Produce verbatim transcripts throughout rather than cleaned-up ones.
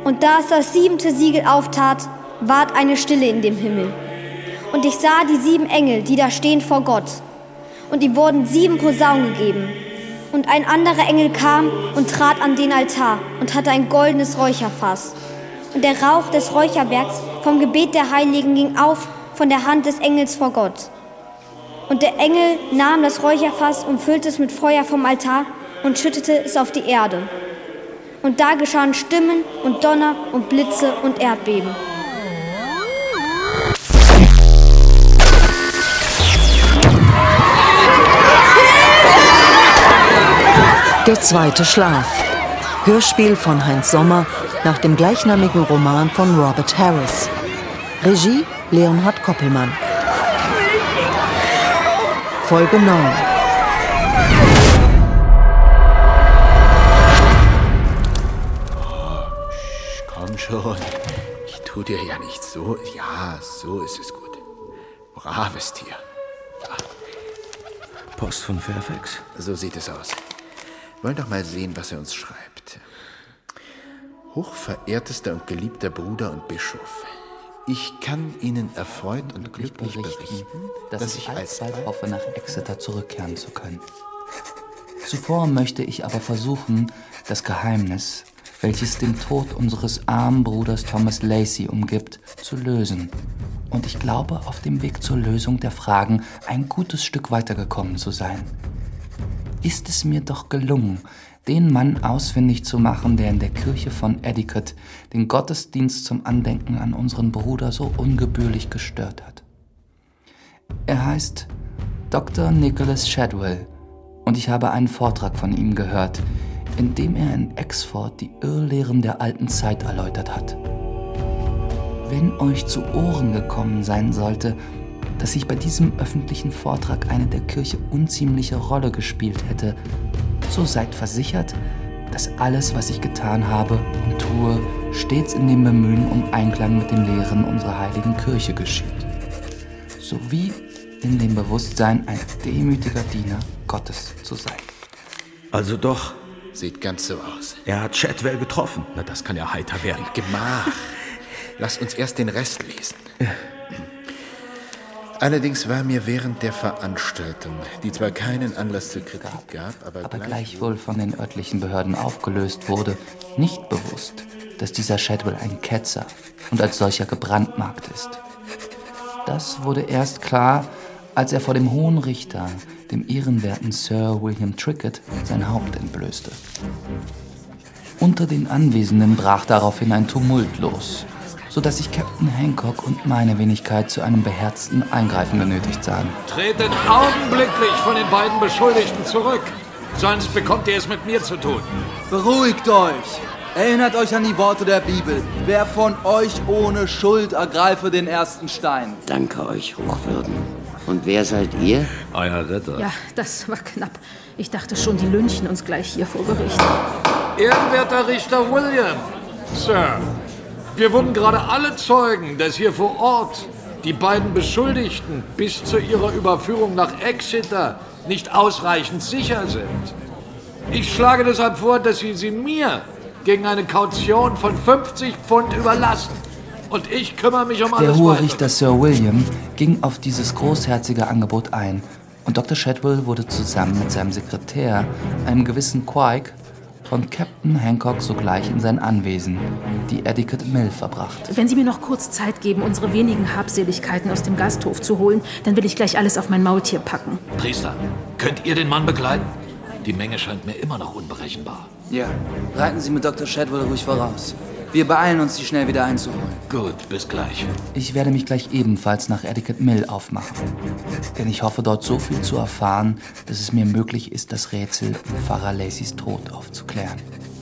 Und da es das siebente Siegel auftat, ward eine Stille in dem Himmel. Und ich sah die sieben Engel, die da stehen vor Gott. Und ihm wurden sieben Posaunen gegeben. Und ein anderer Engel kam und trat an den Altar und hatte ein goldenes Räucherfass. Und der Rauch des Räucherwerks vom Gebet der Heiligen ging auf von der Hand des Engels vor Gott. Und der Engel nahm das Räucherfass und füllte es mit Feuer vom Altar und schüttete es auf die Erde. Und da geschahen Stimmen und Donner und Blitze und Erdbeben. Der zweite Schlaf. Hörspiel von Heinz Sommer nach dem gleichnamigen Roman von Robert Harris. Regie Leonhard Koppelmann. Folge neun. Oh, komm schon. Ich tu dir ja nicht so. Ja, so ist es gut. Braves Tier. Ja. Post von Fairfax. So sieht es aus. Wollen doch mal sehen, was er uns schreibt. Hochverehrtester und geliebter Bruder und Bischof, ich kann Ihnen erfreut und glücklich berichten, dass, dass ich alsbald hoffe, nach Exeter zurückkehren zu können. Zuvor möchte ich aber versuchen, das Geheimnis, welches den Tod unseres armen Bruders Thomas Lacey umgibt, zu lösen. Und ich glaube, auf dem Weg zur Lösung der Fragen ein gutes Stück weitergekommen zu sein. Ist es mir doch gelungen, den Mann ausfindig zu machen, der in der Kirche von Edicut den Gottesdienst zum Andenken an unseren Bruder so ungebührlich gestört hat. Er heißt Doktor Nicholas Shadwell und ich habe einen Vortrag von ihm gehört, in dem er in Exford die Irrlehren der alten Zeit erläutert hat. Wenn euch zu Ohren gekommen sein sollte, dass ich bei diesem öffentlichen Vortrag eine der Kirche unziemliche Rolle gespielt hätte, so seid versichert, dass alles, was ich getan habe und tue, stets in dem Bemühen um Einklang mit den Lehren unserer heiligen Kirche geschieht, sowie in dem Bewusstsein, ein demütiger Diener Gottes zu sein. Also doch. Sieht ganz so aus. Er hat Shadwell getroffen. Na, das kann ja heiter werden. Gemach. Lass uns erst den Rest lesen. Allerdings war mir während der Veranstaltung, die zwar keinen Anlass zur Kritik gab, aber, aber gleich gleichwohl von den örtlichen Behörden aufgelöst wurde, nicht bewusst, dass dieser Shadwell ein Ketzer und als solcher gebrandmarkt ist. Das wurde erst klar, als er vor dem Hohen Richter, dem ehrenwerten Sir William Trickett, sein Haupt entblößte. Unter den Anwesenden brach daraufhin ein Tumult los, sodass sich Captain Hancock und meine Wenigkeit zu einem beherzten Eingreifen genötigt sahen. Tretet augenblicklich von den beiden Beschuldigten zurück, sonst bekommt ihr es mit mir zu tun. Beruhigt euch! Erinnert euch an die Worte der Bibel. Wer von euch ohne Schuld ergreife den ersten Stein? Danke euch, Hochwürden. Und wer seid ihr? Euer Ritter. Ja, das war knapp. Ich dachte schon, die lynchen uns gleich hier vor Gericht. Ehrenwerter Richter William, Sir, wir wurden gerade alle Zeugen, dass hier vor Ort die beiden Beschuldigten bis zu ihrer Überführung nach Exeter nicht ausreichend sicher sind. Ich schlage deshalb vor, dass Sie sie mir gegen eine Kaution von fünfzig Pfund überlassen. Und ich kümmere mich um alles Der Hohe weitere. Richter Sir William ging auf dieses großherzige Angebot ein und Doktor Shadwell wurde zusammen mit seinem Sekretär, einem gewissen Quike, von Captain Hancock sogleich in sein Anwesen, die Edicut Mill, verbracht. Wenn Sie mir noch kurz Zeit geben, unsere wenigen Habseligkeiten aus dem Gasthof zu holen, dann will ich gleich alles auf mein Maultier packen. Priester, könnt ihr den Mann begleiten? Die Menge scheint mir immer noch unberechenbar. Ja, reiten Sie mit Doktor Shadwell ruhig voraus. Wir beeilen uns, sie schnell wieder einzuholen. Gut, bis gleich. Ich werde mich gleich ebenfalls nach Edicut Mill aufmachen. Denn ich hoffe, dort so viel zu erfahren, dass es mir möglich ist, das Rätsel um Pfarrer Lacys Tod aufzuklären.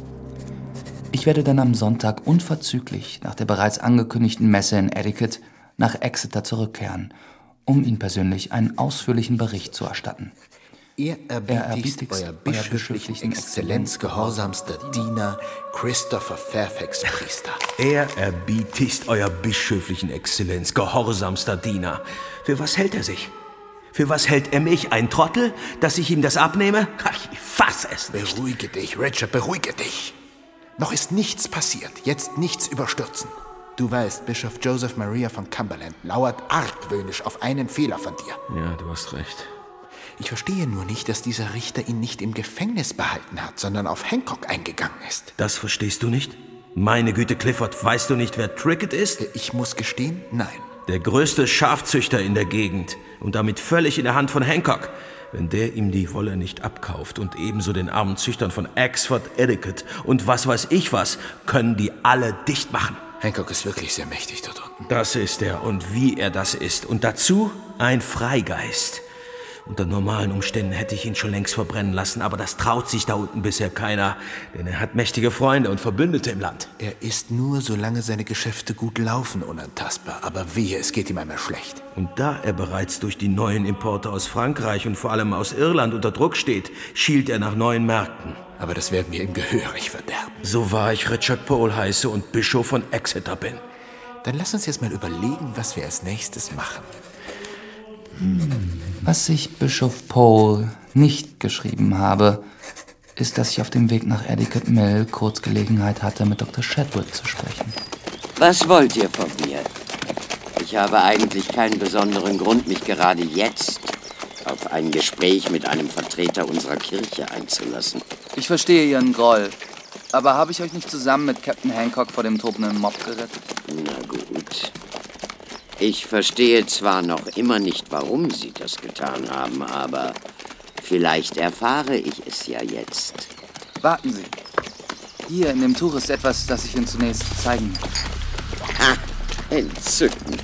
Ich werde dann am Sonntag unverzüglich nach der bereits angekündigten Messe in Edicut nach Exeter zurückkehren, um Ihnen persönlich einen ausführlichen Bericht zu erstatten. Ihr erbietigst euer bischöflichen Exzellenz gehorsamster Diener Christopher Fairfax, Priester. Er erbietigst euer bischöflichen Exzellenz gehorsamster Diener. Für was hält er sich? Für was hält er mich, ein Trottel, dass ich ihm das abnehme? Ach, ich fass es nicht. Beruhige dich, Richard, beruhige dich. Noch ist nichts passiert. Jetzt nichts überstürzen. Du weißt, Bischof Joseph Maria von Cumberland lauert argwöhnisch auf einen Fehler von dir. Ja, du hast recht. Ich verstehe nur nicht, dass dieser Richter ihn nicht im Gefängnis behalten hat, sondern auf Hancock eingegangen ist. Das verstehst du nicht? Meine Güte, Clifford, weißt du nicht, wer Trickett ist? Ich muss gestehen, nein. Der größte Schafzüchter in der Gegend und damit völlig in der Hand von Hancock. Wenn der ihm die Wolle nicht abkauft und ebenso den armen Züchtern von Axford, Etiquette und was weiß ich was, können die alle dicht machen. Hancock ist wirklich sehr mächtig dort unten. Das ist er und wie er das ist. Und dazu ein Freigeist. Unter normalen Umständen hätte ich ihn schon längst verbrennen lassen, aber das traut sich da unten bisher keiner, denn er hat mächtige Freunde und Verbündete im Land. Er ist nur, solange seine Geschäfte gut laufen, unantastbar. Aber wehe, es geht ihm einmal schlecht. Und da er bereits durch die neuen Importe aus Frankreich und vor allem aus Irland unter Druck steht, schielt er nach neuen Märkten. Aber das werden wir ihm gehörig verderben. So wahr ich Richard Pole heiße und Bischof von Exeter bin. Dann lass uns jetzt mal überlegen, was wir als nächstes machen. Was ich Bischof Pole nicht geschrieben habe, ist, dass ich auf dem Weg nach Etiquette Mill kurz Gelegenheit hatte, mit Doktor Shadwell zu sprechen. Was wollt ihr von mir? Ich habe eigentlich keinen besonderen Grund, mich gerade jetzt auf ein Gespräch mit einem Vertreter unserer Kirche einzulassen. Ich verstehe Ihren Groll. Aber habe ich euch nicht zusammen mit Captain Hancock vor dem tobenden Mob gerettet? Na gut. Ich verstehe zwar noch immer nicht, warum Sie das getan haben, aber vielleicht erfahre ich es ja jetzt. Warten Sie. Hier in dem Tuch ist etwas, das ich Ihnen zunächst zeigen muss. Ha! Entzückend.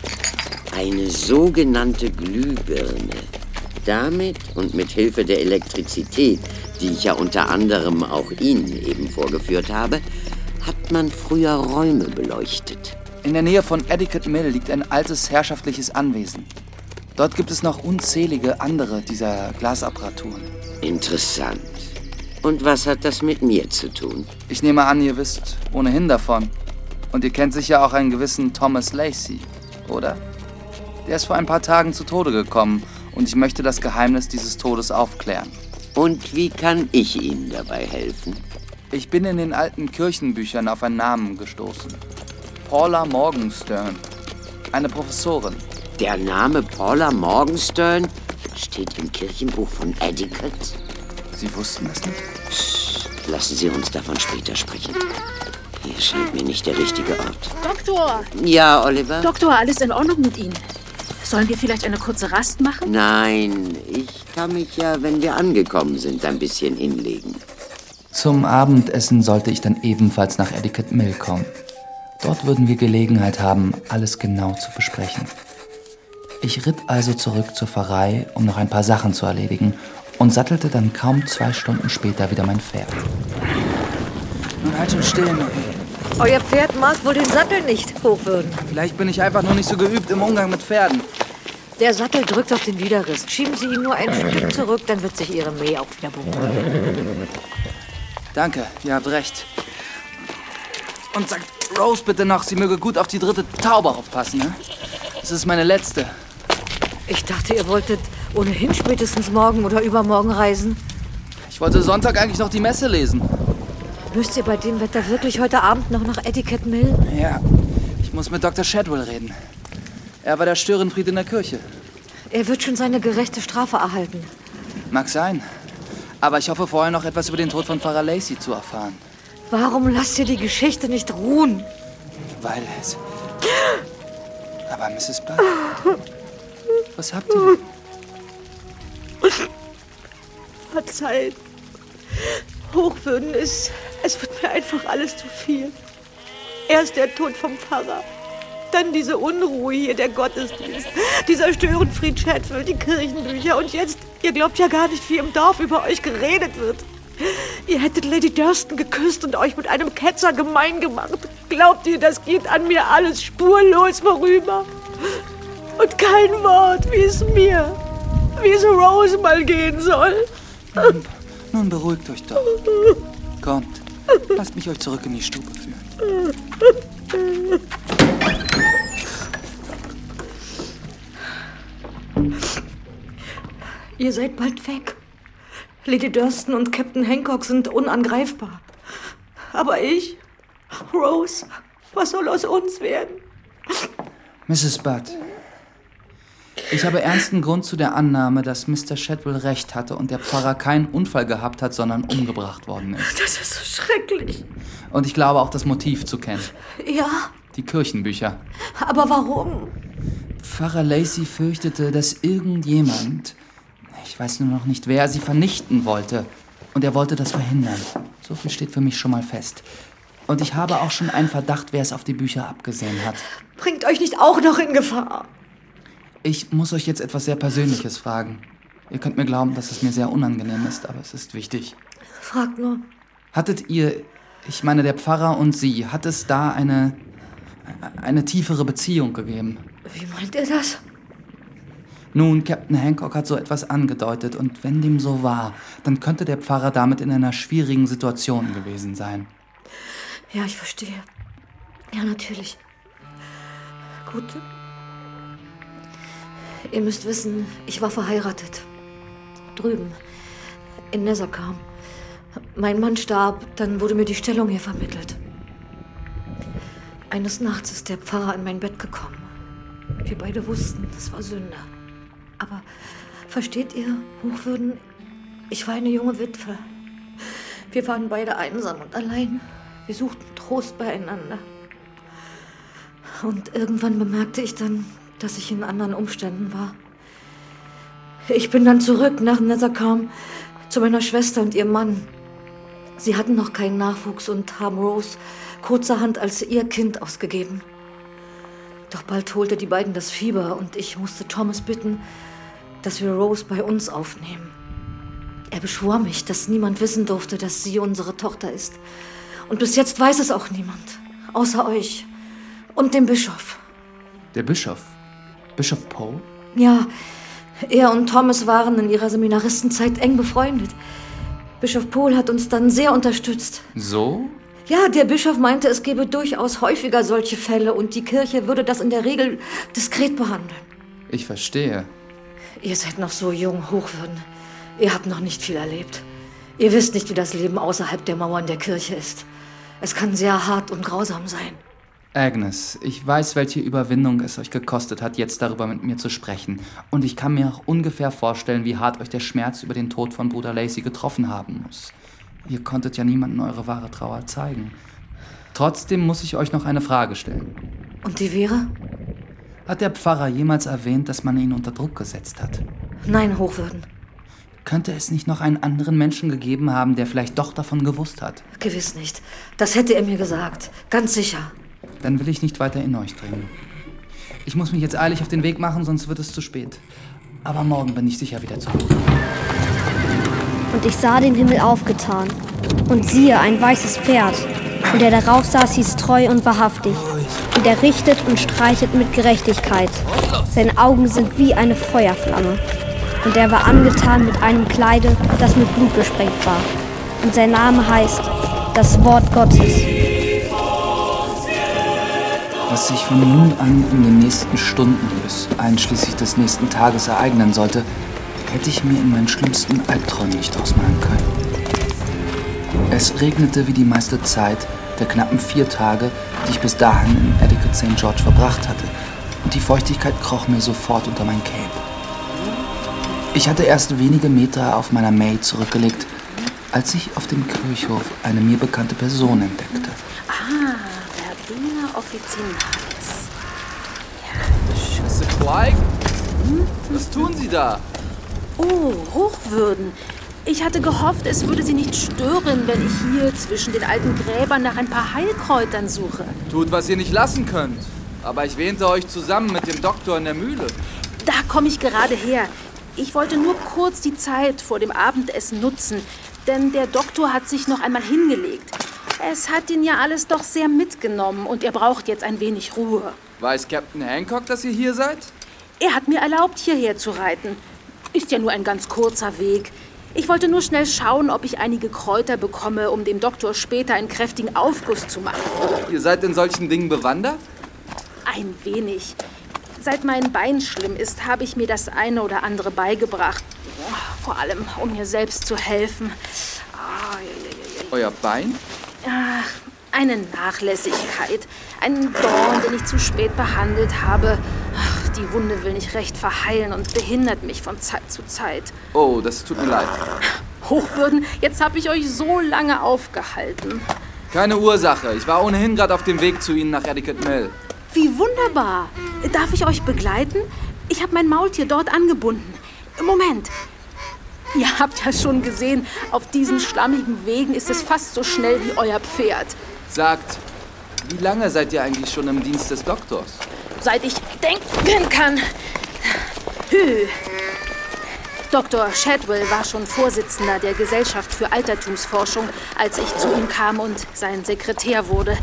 Eine sogenannte Glühbirne. Damit und mit Hilfe der Elektrizität, die ich ja unter anderem auch Ihnen eben vorgeführt habe, hat man früher Räume beleuchtet. In der Nähe von Etiquette Mill liegt ein altes herrschaftliches Anwesen. Dort gibt es noch unzählige andere dieser Glasapparaturen. Interessant. Und was hat das mit mir zu tun? Ich nehme an, ihr wisst ohnehin davon. Und ihr kennt sicher auch einen gewissen Thomas Lacey, oder? Der ist vor ein paar Tagen zu Tode gekommen und ich möchte das Geheimnis dieses Todes aufklären. Und wie kann ich Ihnen dabei helfen? Ich bin in den alten Kirchenbüchern auf einen Namen gestoßen. Paula Morgenstern, eine Professorin. Der Name Paula Morgenstern steht im Kirchenbuch von Etiquette. Sie wussten das nicht? Psst, lassen Sie uns davon später sprechen. Hier scheint mir nicht der richtige Ort. Doktor! Ja, Oliver? Doktor, alles in Ordnung mit Ihnen? Sollen wir vielleicht eine kurze Rast machen? Nein, ich kann mich ja, wenn wir angekommen sind, ein bisschen hinlegen. Zum Abendessen sollte ich dann ebenfalls nach Etiquette Mill kommen. Dort würden wir Gelegenheit haben, alles genau zu besprechen. Ich ritt also zurück zur Pfarrei, um noch ein paar Sachen zu erledigen und sattelte dann kaum zwei Stunden später wieder mein Pferd. Nun halt schon still, Noel. Euer Pferd mag wohl den Sattel nicht hochwürden. Vielleicht bin ich einfach nur nicht so geübt im Umgang mit Pferden. Der Sattel drückt auf den Widerriss. Schieben Sie ihn nur ein Stück zurück, dann wird sich Ihre Mäh auch wieder beruhigen. Danke, ihr habt recht. Und sagt Rose bitte noch, sie möge gut auf die dritte Taube aufpassen, ne? Das ist meine letzte. Ich dachte, ihr wolltet ohnehin spätestens morgen oder übermorgen reisen. Ich wollte Sonntag eigentlich noch die Messe lesen. Müsst ihr bei dem Wetter wirklich heute Abend noch nach Etiquette Mill? Ja, ich muss mit Doktor Shadwell reden. Er war der Störenfried in der Kirche. Er wird schon seine gerechte Strafe erhalten. Mag sein. Aber ich hoffe vorher noch etwas über den Tod von Pfarrer Lacey zu erfahren. Warum lasst ihr die Geschichte nicht ruhen? Weil es... Aber Misses Blythe, was habt ihr denn? Verzeiht. Hochwürden ist... Es wird mir einfach alles zu viel. Erst der Tod vom Pfarrer. Dann diese Unruhe hier, der Gottesdienst. Dieser Störenfried Shadwell, die Kirchenbücher. Und jetzt, ihr glaubt ja gar nicht, wie im Dorf über euch geredet wird. Ihr hättet Lady Durston geküsst und euch mit einem Ketzer gemein gemacht. Glaubt ihr, das geht an mir alles spurlos vorüber? Und kein Wort, wie es mir, wie es Rose mal gehen soll. Nun, nun beruhigt euch doch. Kommt, lasst mich euch zurück in die Stube führen. Ihr seid bald weg. Lady Durston und Captain Hancock sind unangreifbar. Aber ich, Rose, was soll aus uns werden? Misses Budd, ich habe ernsten Grund zu der Annahme, dass Mister Shadwell recht hatte und der Pfarrer keinen Unfall gehabt hat, sondern umgebracht worden ist. Das ist so schrecklich. Und ich glaube auch das Motiv zu kennen. Ja. Die Kirchenbücher. Aber warum? Pfarrer Lacey fürchtete, dass irgendjemand, ich weiß nur noch nicht wer, sie vernichten wollte. Und er wollte das verhindern. So viel steht für mich schon mal fest. Und ich habe auch schon einen Verdacht, wer es auf die Bücher abgesehen hat. Bringt euch nicht auch noch in Gefahr? Ich muss euch jetzt etwas sehr Persönliches fragen. Ihr könnt mir glauben, dass es mir sehr unangenehm ist, aber es ist wichtig. Fragt nur. Hattet ihr, ich meine der Pfarrer und Sie, hat es da eine, eine tiefere Beziehung gegeben? Wie meint ihr das? Nun, Captain Hancock hat so etwas angedeutet und wenn dem so war, dann könnte der Pfarrer damit in einer schwierigen Situation gewesen sein. Ja, ich verstehe. Ja, natürlich. Gut. Ihr müsst wissen, ich war verheiratet. Drüben, in Nethercombe. Mein Mann starb, dann wurde mir die Stellung hier vermittelt. Eines Nachts ist der Pfarrer in mein Bett gekommen. Wir beide wussten, das war Sünde. Aber versteht ihr, Hochwürden, ich war eine junge Witwe. Wir waren beide einsam und allein. Wir suchten Trost beieinander. Und irgendwann bemerkte ich dann, dass ich in anderen Umständen war. Ich bin dann zurück nach Nethercombe zu meiner Schwester und ihrem Mann. Sie hatten noch keinen Nachwuchs und haben Rose kurzerhand als ihr Kind ausgegeben. Doch bald holte die beiden das Fieber und ich musste Thomas bitten, dass wir Rose bei uns aufnehmen. Er beschwor mich, dass niemand wissen durfte, dass sie unsere Tochter ist. Und bis jetzt weiß es auch niemand, außer euch und dem Bischof. Der Bischof? Bischof Poe? Ja, er und Thomas waren in ihrer Seminaristenzeit eng befreundet. Bischof Pohl hat uns dann sehr unterstützt. So? Ja, der Bischof meinte, es gebe durchaus häufiger solche Fälle und die Kirche würde das in der Regel diskret behandeln. Ich verstehe. Ihr seid noch so jung, Hochwürden. Ihr habt noch nicht viel erlebt. Ihr wisst nicht, wie das Leben außerhalb der Mauern der Kirche ist. Es kann sehr hart und grausam sein. Agnes, ich weiß, welche Überwindung es euch gekostet hat, jetzt darüber mit mir zu sprechen. Und ich kann mir auch ungefähr vorstellen, wie hart euch der Schmerz über den Tod von Bruder Lacey getroffen haben muss. Ihr konntet ja niemandem eure wahre Trauer zeigen. Trotzdem muss ich euch noch eine Frage stellen. Und die wäre? Hat der Pfarrer jemals erwähnt, dass man ihn unter Druck gesetzt hat? Nein, Hochwürden. Könnte es nicht noch einen anderen Menschen gegeben haben, der vielleicht doch davon gewusst hat? Gewiss nicht. Das hätte er mir gesagt. Ganz sicher. Dann will ich nicht weiter in euch dringen. Ich muss mich jetzt eilig auf den Weg machen, sonst wird es zu spät. Aber morgen bin ich sicher wieder zurück. Und ich sah den Himmel aufgetan. Und siehe, ein weißes Pferd. Und der darauf saß, hieß treu und wahrhaftig. Und er richtet und streitet mit Gerechtigkeit. Seine Augen sind wie eine Feuerflamme. Und er war angetan mit einem Kleide, das mit Blut besprengt war. Und sein Name heißt das Wort Gottes. Was sich von nun an in den nächsten Stunden bis einschließlich des nächsten Tages ereignen sollte, hätte ich mir in meinen schlimmsten Albträumen nicht ausmalen können. Es regnete wie die meiste Zeit der knappen vier Tage, die ich bis dahin in Etiquette Sankt George verbracht hatte, und die Feuchtigkeit kroch mir sofort unter mein Cape. Ich hatte erst wenige Meter auf meiner May zurückgelegt, als ich auf dem Kirchhof eine mir bekannte Person entdeckte. Ah, Verbena Officinalis. Ja, Mister Twig? Hm? Was tun Sie da? Oh, Hochwürden. Ich hatte gehofft, es würde Sie nicht stören, wenn ich hier zwischen den alten Gräbern nach ein paar Heilkräutern suche. Tut, was ihr nicht lassen könnt. Aber ich wähnte euch zusammen mit dem Doktor in der Mühle. Da komme ich gerade her. Ich wollte nur kurz die Zeit vor dem Abendessen nutzen, denn der Doktor hat sich noch einmal hingelegt. Es hat ihn ja alles doch sehr mitgenommen und er braucht jetzt ein wenig Ruhe. Weiß Captain Hancock, dass ihr hier seid? Er hat mir erlaubt, hierher zu reiten. Ist ja nur ein ganz kurzer Weg. Ich wollte nur schnell schauen, ob ich einige Kräuter bekomme, um dem Doktor später einen kräftigen Aufguss zu machen. Ihr seid in solchen Dingen bewandert? Ein wenig. Seit mein Bein schlimm ist, habe ich mir das eine oder andere beigebracht. Vor allem, um mir selbst zu helfen. Ah, ja, ja, ja. Euer Bein? Ach, eine Nachlässigkeit. Ein Dorn, den ich zu spät behandelt habe. Ach, die Wunde will nicht recht verheilen und behindert mich von Zeit zu Zeit. Oh, das tut mir leid. Hochwürden, jetzt habe ich euch so lange aufgehalten. Keine Ursache. Ich war ohnehin gerade auf dem Weg zu Ihnen nach Etiquette Mill. Wie wunderbar. Darf ich euch begleiten? Ich habe mein Maultier dort angebunden. Moment. Ihr habt ja schon gesehen, auf diesen schlammigen Wegen ist es fast so schnell wie euer Pferd. Sagt, wie lange seid ihr eigentlich schon im Dienst des Doktors? Seit ich denken kann. Hü. Doktor Shadwell war schon Vorsitzender der Gesellschaft für Altertumsforschung, als ich zu ihm kam und sein Sekretär wurde.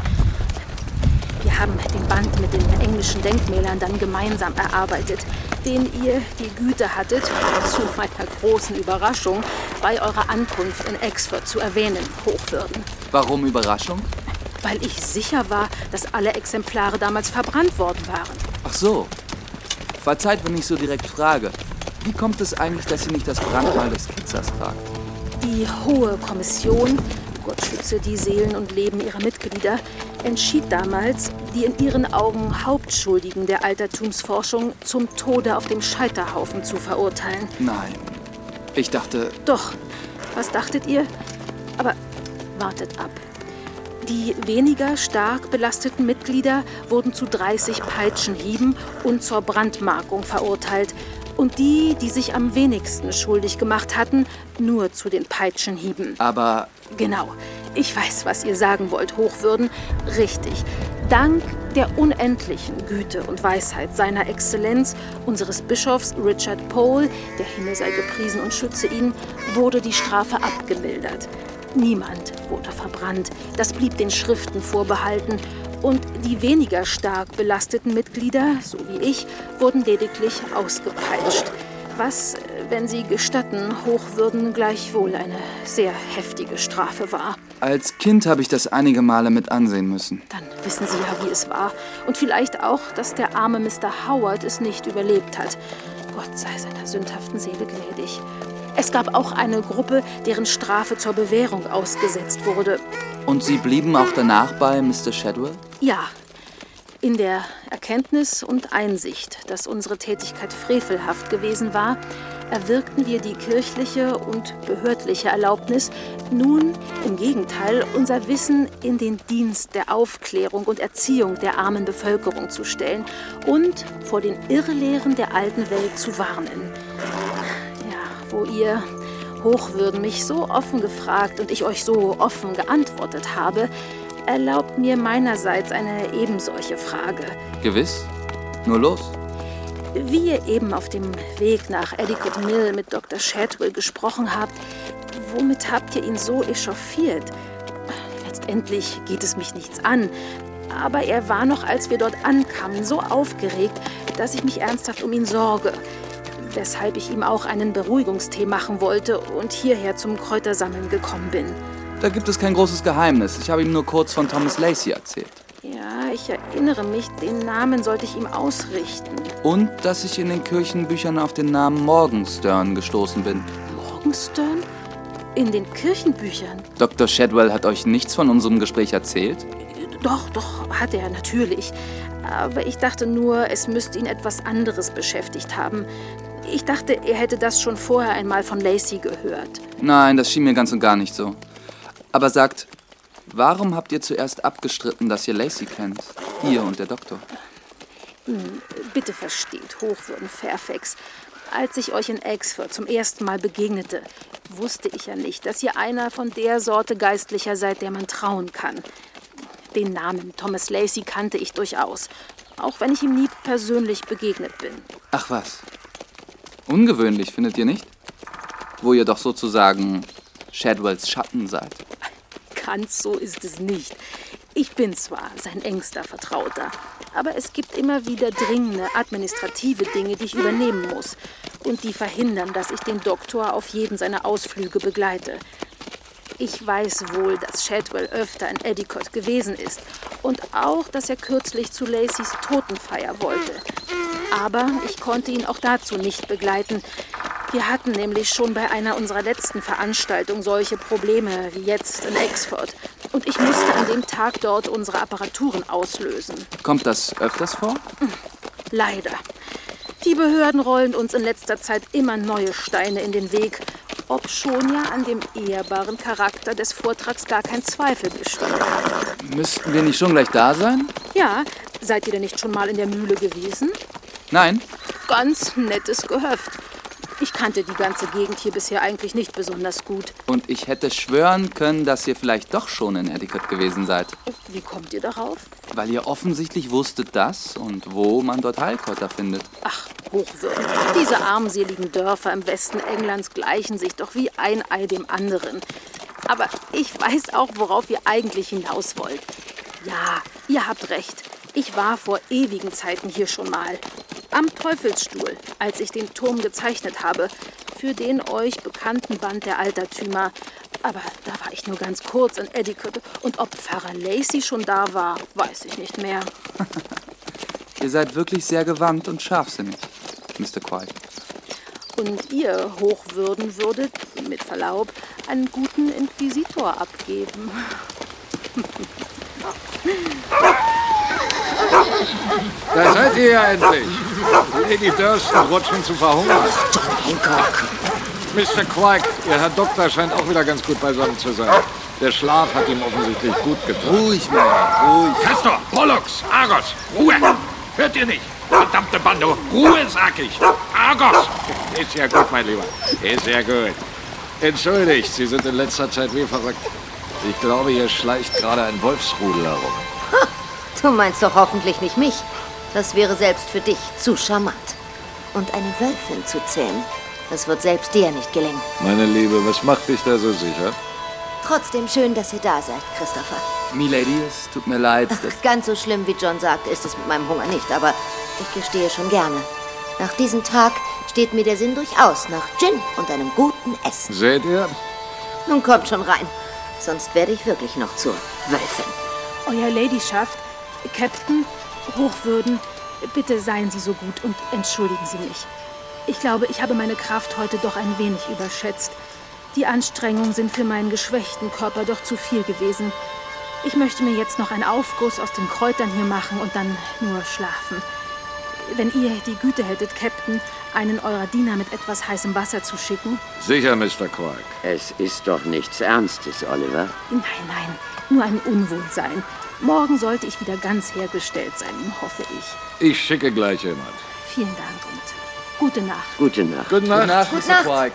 Wir haben den Band mit den englischen Denkmälern dann gemeinsam erarbeitet, den ihr die Güte hattet, zu meiner großen Überraschung, bei eurer Ankunft in Exford zu erwähnen, Hochwürden. Warum Überraschung? Weil ich sicher war, dass alle Exemplare damals verbrannt worden waren. Ach so. Verzeiht, wenn ich so direkt frage. Wie kommt es eigentlich, dass Sie nicht das Brandmal des Ketzers tragen? Die Hohe Kommission, Gott schütze die Seelen und Leben ihrer Mitglieder, entschied damals, die in ihren Augen Hauptschuldigen der Altertumsforschung zum Tode auf dem Scheiterhaufen zu verurteilen. Nein. Ich dachte... Doch. Was dachtet ihr? Aber wartet ab. Die weniger stark belasteten Mitglieder wurden zu dreißig Peitschenhieben und zur Brandmarkung verurteilt. Und die, die sich am wenigsten schuldig gemacht hatten, nur zu den Peitschenhieben. Aber... Genau. Ich weiß, was ihr sagen wollt, Hochwürden. Richtig. Dank der unendlichen Güte und Weisheit seiner Exzellenz, unseres Bischofs Richard Pole, der Himmel sei gepriesen und schütze ihn, wurde die Strafe abgemildert. Niemand wurde verbrannt. Das blieb den Schriften vorbehalten. Und die weniger stark belasteten Mitglieder, so wie ich, wurden lediglich ausgepeitscht. Was, wenn Sie gestatten, Hochwürden, gleichwohl eine sehr heftige Strafe war. Als Kind habe ich das einige Male mit ansehen müssen. Dann wissen Sie ja, wie es war. Und vielleicht auch, dass der arme Mister Howard es nicht überlebt hat. Gott sei seiner sündhaften Seele gnädig. Es gab auch eine Gruppe, deren Strafe zur Bewährung ausgesetzt wurde. Und Sie blieben auch danach bei Mister Shadwell? Ja. In der Erkenntnis und Einsicht, dass unsere Tätigkeit frevelhaft gewesen war, erwirkten wir die kirchliche und behördliche Erlaubnis, nun im Gegenteil unser Wissen in den Dienst der Aufklärung und Erziehung der armen Bevölkerung zu stellen und vor den Irrlehren der alten Welt zu warnen. Ja, wo ihr, Hochwürden, mich so offen gefragt und ich euch so offen geantwortet habe, erlaubt mir meinerseits eine ebensolche Frage. Gewiss. Nur los. Wie ihr eben auf dem Weg nach Etiquette Mill mit Doktor Shadwell gesprochen habt, womit habt ihr ihn so echauffiert? Letztendlich geht es mich nichts an, aber er war noch, als wir dort ankamen, so aufgeregt, dass ich mich ernsthaft um ihn sorge, weshalb ich ihm auch einen Beruhigungstee machen wollte und hierher zum Kräutersammeln gekommen bin. Da gibt es kein großes Geheimnis. Ich habe ihm nur kurz von Thomas Lacey erzählt. Ja, ich erinnere mich, den Namen sollte ich ihm ausrichten. Und dass ich in den Kirchenbüchern auf den Namen Morgenstern gestoßen bin. Morgenstern? In den Kirchenbüchern? Doktor Shadwell hat euch nichts von unserem Gespräch erzählt? Doch, doch, hat er natürlich. Aber ich dachte nur, es müsste ihn etwas anderes beschäftigt haben. Ich dachte, er hätte das schon vorher einmal von Lacey gehört. Nein, das schien mir ganz und gar nicht so. Aber sagt, warum habt ihr zuerst abgestritten, dass ihr Lacey kennt? Ihr und der Doktor. Bitte versteht, Hochwürden Fairfax. Als ich euch in Exford zum ersten Mal begegnete, wusste ich ja nicht, dass ihr einer von der Sorte Geistlicher seid, der man trauen kann. Den Namen Thomas Lacey kannte ich durchaus, auch wenn ich ihm nie persönlich begegnet bin. Ach was. Ungewöhnlich, findet ihr nicht? Wo ihr doch sozusagen Shadwells Schatten seid. Ganz so ist es nicht. Ich bin zwar sein engster Vertrauter, aber es gibt immer wieder dringende administrative Dinge, die ich übernehmen muss und die verhindern, dass ich den Doktor auf jeden seiner Ausflüge begleite. Ich weiß wohl, dass Shadwell öfter in Etiquette gewesen ist und auch, dass er kürzlich zu Lacys Totenfeier wollte. Aber ich konnte ihn auch dazu nicht begleiten. Wir hatten nämlich schon bei einer unserer letzten Veranstaltungen solche Probleme wie jetzt in Exford. Und ich musste an dem Tag dort unsere Apparaturen auslösen. Kommt das öfters vor? Leider. Die Behörden rollen uns in letzter Zeit immer neue Steine in den Weg, obschon ja an dem ehrbaren Charakter des Vortrags gar kein Zweifel besteht. Müssten wir nicht schon gleich da sein? Ja, seid ihr denn nicht schon mal in der Mühle gewesen? Nein. Ganz nettes Gehöft. Ich kannte die ganze Gegend hier bisher eigentlich nicht besonders gut. Und ich hätte schwören können, dass ihr vielleicht doch schon in Edicut gewesen seid. Wie kommt ihr darauf? Weil ihr offensichtlich wusstet, dass und wo man dort Heilkräuter findet. Ach, hochwürdig. Diese armseligen Dörfer im Westen Englands gleichen sich doch wie ein Ei dem anderen. Aber ich weiß auch, worauf ihr eigentlich hinaus wollt. Ja, ihr habt recht. Ich war vor ewigen Zeiten hier schon mal. Am Teufelsstuhl, als ich den Turm gezeichnet habe. Für den euch bekannten Band der Altertümer. Aber da war ich nur ganz kurz in Edicut. Und ob Pfarrer Lacey schon da war, weiß ich nicht mehr. Ihr seid wirklich sehr gewandt und scharfsinnig, Mister Quaid. Und ihr Hochwürden würdet, mit Verlaub, einen guten Inquisitor abgeben. Da seid ihr ja endlich. Lady Durston droht schon zu verhungern. Mister Quaid, Ihr Herr Doktor scheint auch wieder ganz gut beisammen zu sein. Der Schlaf hat ihm offensichtlich gut getan. Ruhig, Mann, ruhig. Castor, Pollux, Argos, Ruhe! Hört ihr nicht? Verdammte Bando, Ruhe, sag ich! Argos! Ist ja gut, mein Lieber. Ist ja gut. Entschuldigt, Sie sind in letzter Zeit wie verrückt. Ich glaube, hier schleicht gerade ein Wolfsrudel herum. Du meinst doch hoffentlich nicht mich. Das wäre selbst für dich zu charmant. Und eine Wölfin zu zähmen, das wird selbst dir nicht gelingen. Meine Liebe, was macht dich da so sicher? Trotzdem schön, dass ihr da seid, Christopher. Milady, es tut mir leid. Ach, ganz so schlimm, wie John sagt, ist es mit meinem Hunger nicht, aber ich gestehe schon gerne. Nach diesem Tag steht mir der Sinn durchaus nach Gin und einem guten Essen. Seht ihr? Nun kommt schon rein, sonst werde ich wirklich noch zur Wölfin. Euer Ladyschaft, Captain, Hochwürden, bitte seien Sie so gut und entschuldigen Sie mich. Ich glaube, ich habe meine Kraft heute doch ein wenig überschätzt. Die Anstrengungen sind für meinen geschwächten Körper doch zu viel gewesen. Ich möchte mir jetzt noch einen Aufguss aus den Kräutern hier machen und dann nur schlafen. Wenn ihr die Güte hättet, Captain, einen eurer Diener mit etwas heißem Wasser zu schicken? Sicher, Mister Quaid. Es ist doch nichts Ernstes, Oliver. Nein, nein, nur ein Unwohlsein. Morgen sollte ich wieder ganz hergestellt sein, hoffe ich. Ich schicke gleich jemand. Vielen Dank und gute Nacht. Gute Nacht. Gute Nacht, Gute Nacht, Mister Quaid.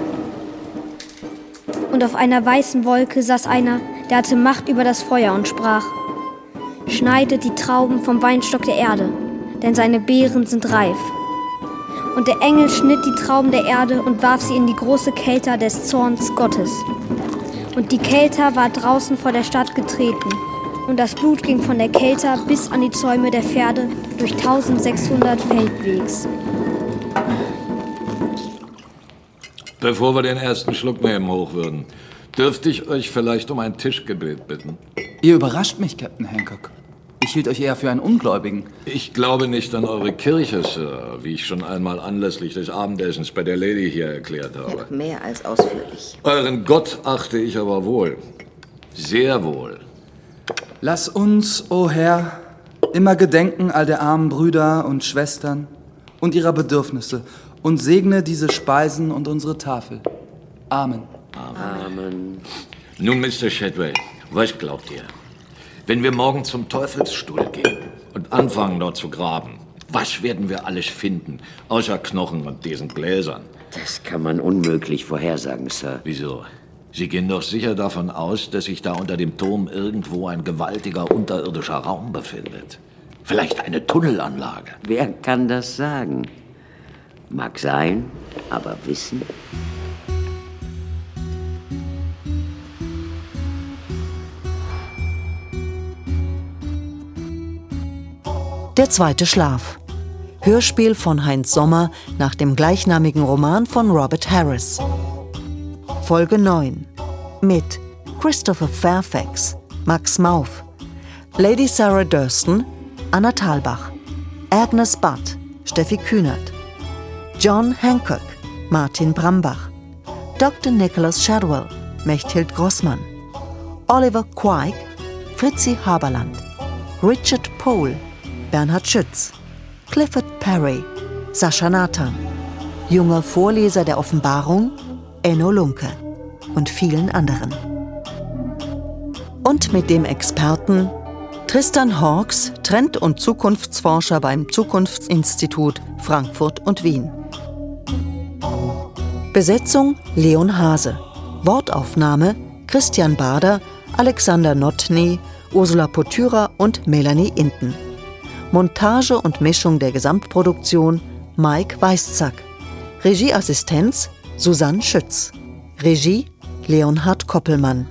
Und auf einer weißen Wolke saß einer, der hatte Macht über das Feuer und sprach: Schneidet die Trauben vom Weinstock der Erde, denn seine Beeren sind reif. Und der Engel schnitt die Trauben der Erde und warf sie in die große Kelter des Zorns Gottes. Und die Kelter war draußen vor der Stadt getreten. Und das Blut ging von der Kelter bis an die Zäume der Pferde durch tausendsechshundert Feldwegs. Bevor wir den ersten Schluck nehmen, Hochwürden, dürfte ich euch vielleicht um ein Tischgebet bitten? Ihr überrascht mich, Captain Hancock. Ich hielt euch eher für einen Ungläubigen. Ich glaube nicht an eure Kirche, Sir, wie ich schon einmal anlässlich des Abendessens bei der Lady hier erklärt habe. Ja, mehr als ausführlich. Euren Gott achte ich aber wohl. Sehr wohl. Lass uns, o Herr, immer gedenken all der armen Brüder und Schwestern und ihrer Bedürfnisse und segne diese Speisen und unsere Tafel. Amen. Amen. Amen. Nun, Mister Shadway, was glaubt ihr? Wenn wir morgen zum Teufelsstuhl gehen und anfangen dort zu graben, was werden wir alles finden, außer Knochen und diesen Gläsern? Das kann man unmöglich vorhersagen, Sir. Wieso? Sie gehen doch sicher davon aus, dass sich da unter dem Turm irgendwo ein gewaltiger unterirdischer Raum befindet. Vielleicht eine Tunnelanlage. Wer kann das sagen? Mag sein, aber wissen? Der zweite Schlaf. Hörspiel von Heinz Sommer nach dem gleichnamigen Roman von Robert Harris. Folge neun. Mit Christopher Fairfax, Max Mauff, Lady Sarah Durston, Anna Thalbach, Agnes Butt, Steffi Kühnert, John Hancock, Martin Brambach, Doktor Nicholas Shadwell, Mechthild Grossmann, Oliver Quaick, Fritzi Haberland, Richard Pohl, Bernhard Schütz, Clifford Perry, Sascha Nathan, junger Vorleser der Offenbarung, Enno Lunke und vielen anderen. Und mit dem Experten Tristan Hawkes, Trend- und Zukunftsforscher beim Zukunftsinstitut Frankfurt und Wien. Besetzung Leon Hase. Wortaufnahme Christian Bader, Alexander Notny, Ursula Potyra und Melanie Inten. Montage und Mischung der Gesamtproduktion Mike Weißzack. Regieassistenz Susanne Schütz. Regie Leonhard Koppelmann.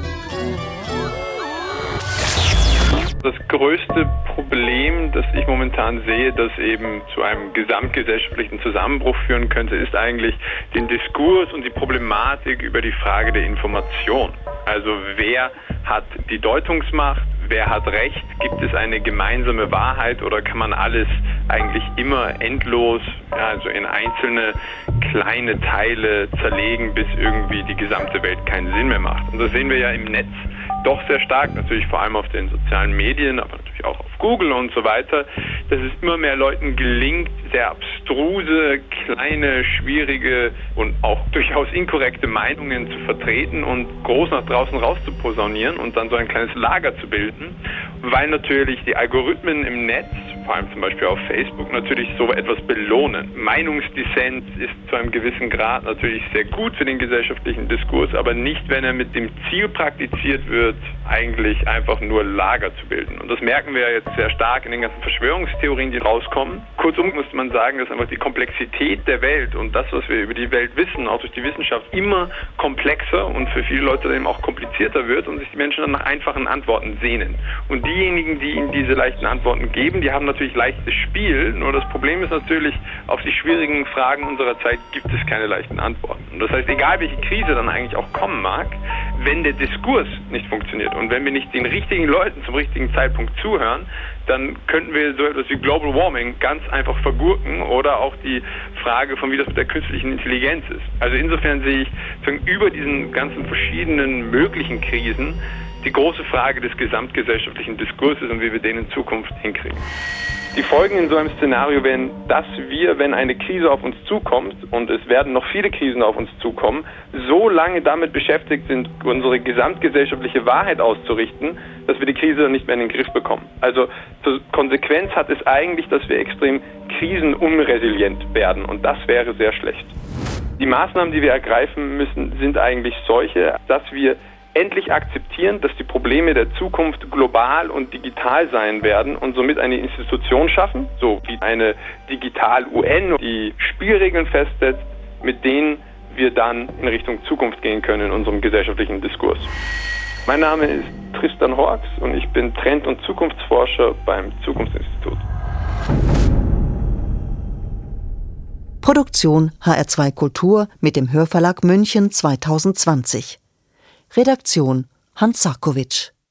Das größte Problem, das ich momentan sehe, das eben zu einem gesamtgesellschaftlichen Zusammenbruch führen könnte, ist eigentlich den Diskurs und die Problematik über die Frage der Information. Also wer hat die Deutungsmacht, wer hat Recht, gibt es eine gemeinsame Wahrheit oder kann man alles eigentlich immer endlos, ja, also in einzelne kleine Teile zerlegen, bis irgendwie die gesamte Welt keinen Sinn mehr macht. Und das sehen wir ja im Netz doch sehr stark, natürlich vor allem auf den sozialen Medien, aber natürlich auch auf Google und so weiter, dass es immer mehr Leuten gelingt, sehr abstruse, kleine, schwierige und auch durchaus inkorrekte Meinungen zu vertreten und groß nach draußen raus zu posaunieren und dann so ein kleines Lager zu bilden, weil natürlich die Algorithmen im Netz, vor allem zum Beispiel auf Facebook, natürlich so etwas belohnen. Meinungsdissens ist zu einem gewissen Grad natürlich sehr gut für den gesellschaftlichen Diskurs, aber nicht, wenn er mit dem Ziel praktiziert wird, eigentlich einfach nur Lager zu bilden. Und das merken wir jetzt sehr stark in den ganzen Verschwörungstheorien, die rauskommen. Kurzum muss man sagen, dass einfach die Komplexität der Welt und das, was wir über die Welt wissen, auch durch die Wissenschaft, immer komplexer und für viele Leute eben auch komplizierter wird und sich die Menschen dann nach einfachen Antworten sehnen. Und diejenigen, die ihnen diese leichten Antworten geben, die haben natürlich leichtes Spiel, nur das Problem ist natürlich, auf die schwierigen Fragen unserer Zeit gibt es keine leichten Antworten. Und das heißt, egal welche Krise dann eigentlich auch kommen mag, wenn der Diskurs nicht funktioniert und wenn wir nicht den richtigen Leuten zum richtigen Zeitpunkt zuhören, dann könnten wir so etwas wie Global Warming ganz einfach vergurken oder auch die Frage von, wie das mit der künstlichen Intelligenz ist. Also insofern sehe ich über diesen ganzen verschiedenen möglichen Krisen die große Frage des gesamtgesellschaftlichen Diskurses und wie wir den in Zukunft hinkriegen. Die Folgen in so einem Szenario wären, dass wir, wenn eine Krise auf uns zukommt, und es werden noch viele Krisen auf uns zukommen, so lange damit beschäftigt sind, unsere gesamtgesellschaftliche Wahrheit auszurichten, dass wir die Krise dann nicht mehr in den Griff bekommen. Also zur Konsequenz hat es eigentlich, dass wir extrem krisenunresilient werden und das wäre sehr schlecht. Die Maßnahmen, die wir ergreifen müssen, sind eigentlich solche, dass wir endlich akzeptieren, dass die Probleme der Zukunft global und digital sein werden und somit eine Institution schaffen, so wie eine Digital-U N, die Spielregeln festsetzt, mit denen wir dann in Richtung Zukunft gehen können in unserem gesellschaftlichen Diskurs. Mein Name ist Tristan Hawkes und ich bin Trend- und Zukunftsforscher beim Zukunftsinstitut. Produktion H R zwei Kultur mit dem Hörverlag München zweitausendzwanzig. Redaktion Hans Sarkowitsch.